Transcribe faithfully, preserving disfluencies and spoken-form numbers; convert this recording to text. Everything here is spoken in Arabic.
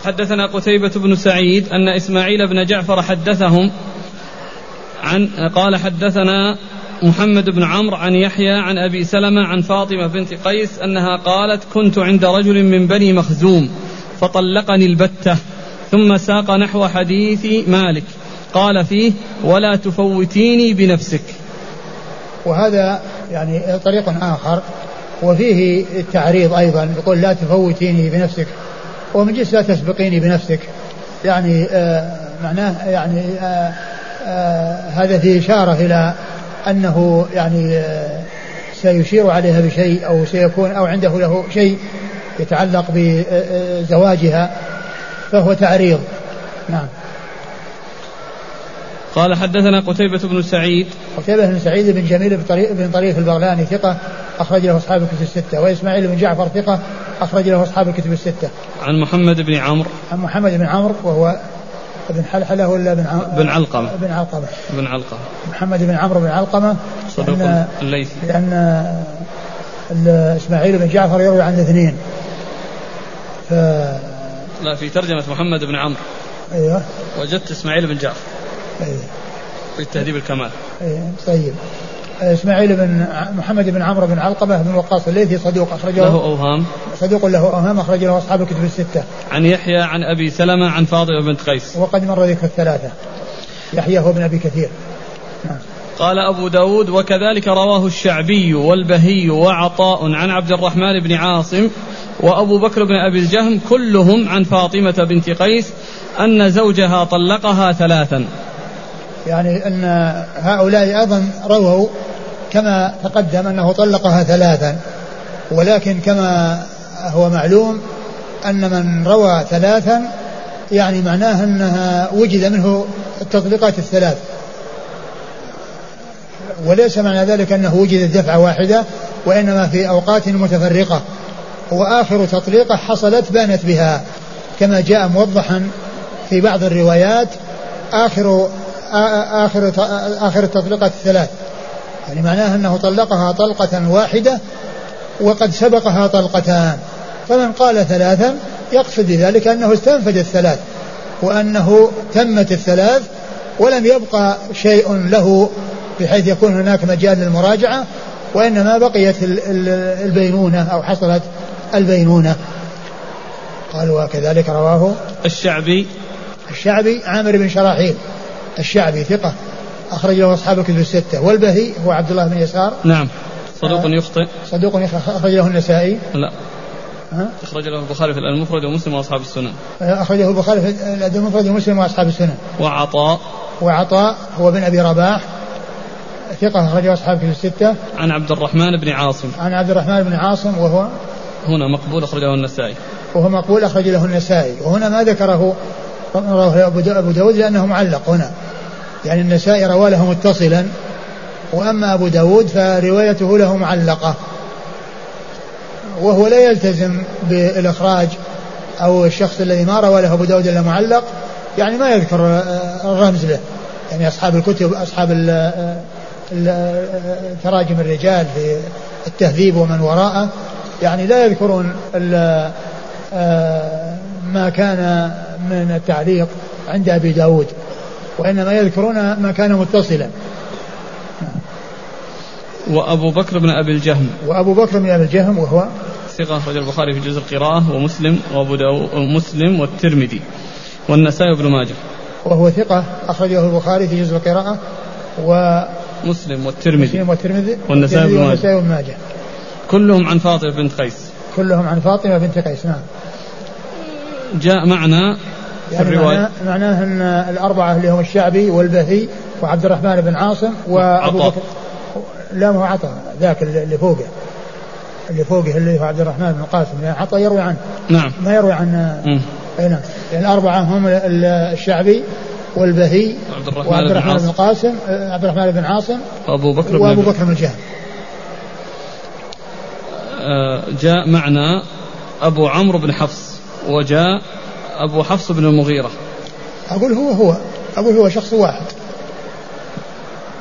حدثنا قتيبة بن سعيد أن إسماعيل بن جعفر حدثهم عن قال حدثنا محمد بن عمرو عن يحيى عن أبي سلمة عن فاطمة بنت قيس أنها قالت كنت عند رجل من بني مخزوم فطلقني البتة، ثم ساق نحو حديث مالك قال فيه ولا تفوتيني بنفسك. وهذا يعني طريق آخر وفيه التعريض أيضا، يقول لا تفوتيني بنفسك، ومن جنس لا تسبقيني بنفسك، يعني آه معناه يعني آه آه هذا فيه إشارة إلى أنه يعني آه سيشير عليها بشيء أو سيكون أو عنده له شيء يتعلق بزواجها، فهو تعريض. نعم. قال حدثنا قتيبة بن سعيد قتيبة بن سعيد بن جميل بن طريف البغلاني ثقة أخرج له أصحاب الكتب الستة، وإسماعيل بن جعفر ثقة أخرج له أصحاب الكتب الستة. عن محمد بن عمرو عن محمد بن عمرو وهو ابن حلحلة ولا بن عم... بن علقمة بن علقمة بن علقمة محمد بن عمرو بن علقمة صدوق الليثي، لأن إسماعيل بن جعفر يروي عن الاثنين. ف... لا في ترجمة محمد بن عمرو أيوه وجدت إسماعيل بن جعفر أيوه في تهذيب الكمال. أيوه طيب. إسماعيل بن محمد بن عمرو بن علقمة بن وقاص الليثي صدوق أخرجه له أوهام صدوق له أوهام أخرج له أصحاب الكتب الستة. عن يحيى عن أبي سلمة عن فاطمة بنت قيس، وقد مر ذكر الثلاثة، يحيى هو بن أبي كثير. نعم. قال أبو داود وكذلك رواه الشعبي والبهي وعطاء عن عبد الرحمن بن عاصم وأبو بكر بن أبي الجهم كلهم عن فاطمة بنت قيس أن زوجها طلقها ثلاثا. يعني أن هؤلاء أيضا رووا كما تقدم أنه طلقها ثلاثا، ولكن كما هو معلوم أن من روى ثلاثا يعني معناه أنها وجد منه التطليقات الثلاث، وليس معنى ذلك أنه وجدت دفعة واحدة، وإنما في أوقات متفرقة، وآخر تطليقة حصلت بانت بها كما جاء موضحا في بعض الروايات آخر آخر آخر التطليقات الثلاث، يعني معناه أنه طلقها طلقة واحدة وقد سبقها طلقتان، فمن قال ثلاثا يقصد بذلك أنه استنفذ الثلاث وأنه تمت الثلاث ولم يبقى شيء له بحيث يكون هناك مجال للمراجعة، وإنما بقيت البينونة أو حصلت البينونة. قال وكذلك رواه الشعبي الشعبي عامر بن شراحيل الشعبي ثقة أخرج له أصحاب الكتب الستة. والبهي هو عبد الله بن يسار نعم صدوق يخطئ صدوق أخرج له النسائي لا ها؟ أخرج له البخاري في المفرد ومسلم وأصحاب السنن. أخرجه البخاري في المفرد ومسلم وأصحاب السنن. وعطاء وعطاء هو بن أبي رباح ثقة أخرجه أصحاب الكتب الستة. عن عبد الرحمن بن عاصم عن عبد الرحمن بن عاصم وهو هنا مقبول أخرجه النسائي وهو مقبول أخرج له النسائي، وهنا ما ذكره أبو داود لأنه معلق هنا، يعني النسائي روى له متصلا، وأما أبو داود فروايته له معلقة، وهو لا يلتزم بالإخراج، أو الشخص الذي ما روى له أبو داود إلا معلق يعني ما يذكر الرمز له، يعني أصحاب الكتب أصحاب تراجم الرجال في التهذيب ومن وراءه يعني لا يذكرون ما كان من التعليق عند أبي داود، وإنما يذكرون ما كان متصلا. وأبو بكر بن أبي الجهم وأبو بكر بن أبي الجهم وهو ثقة أخرج البخاري في جزء القراءة ومسلم وأبو داود ومسلم والترمذي والنسائي وابن ماجه. وهو ثقة أخرجه البخاري في جزء القراءة ومسلم والترمذي والترمذي والنسائي وابن ماجه كلهم عن فاطمة بنت قيس كلهم عن فاطمة بنت قيس. نعم. جاء معنا في يعني الرواية معناه أن الأربعة اللي هم الشعبي والبهي وعبد الرحمن بن عاصم وأبو بكر لا ما هو عطا ذاك اللي فوقه اللي فوقه اللي هو عبد الرحمن بن القاسم، يعني عطا يروي عنه نعم ما يروي عن اي نعم. يعني الأربعة هم الشعبي والبهي وعبد الرحمن, وعبد الرحمن بن, بن القاسم عبد الرحمن بن عاصم وأبو بكر وأبو بكر بن الجهم. جاء معنا أبو عمرو بن حفص وجاء أبو حفص بن المغيرة. أقول هو هو أقول هو شخص واحد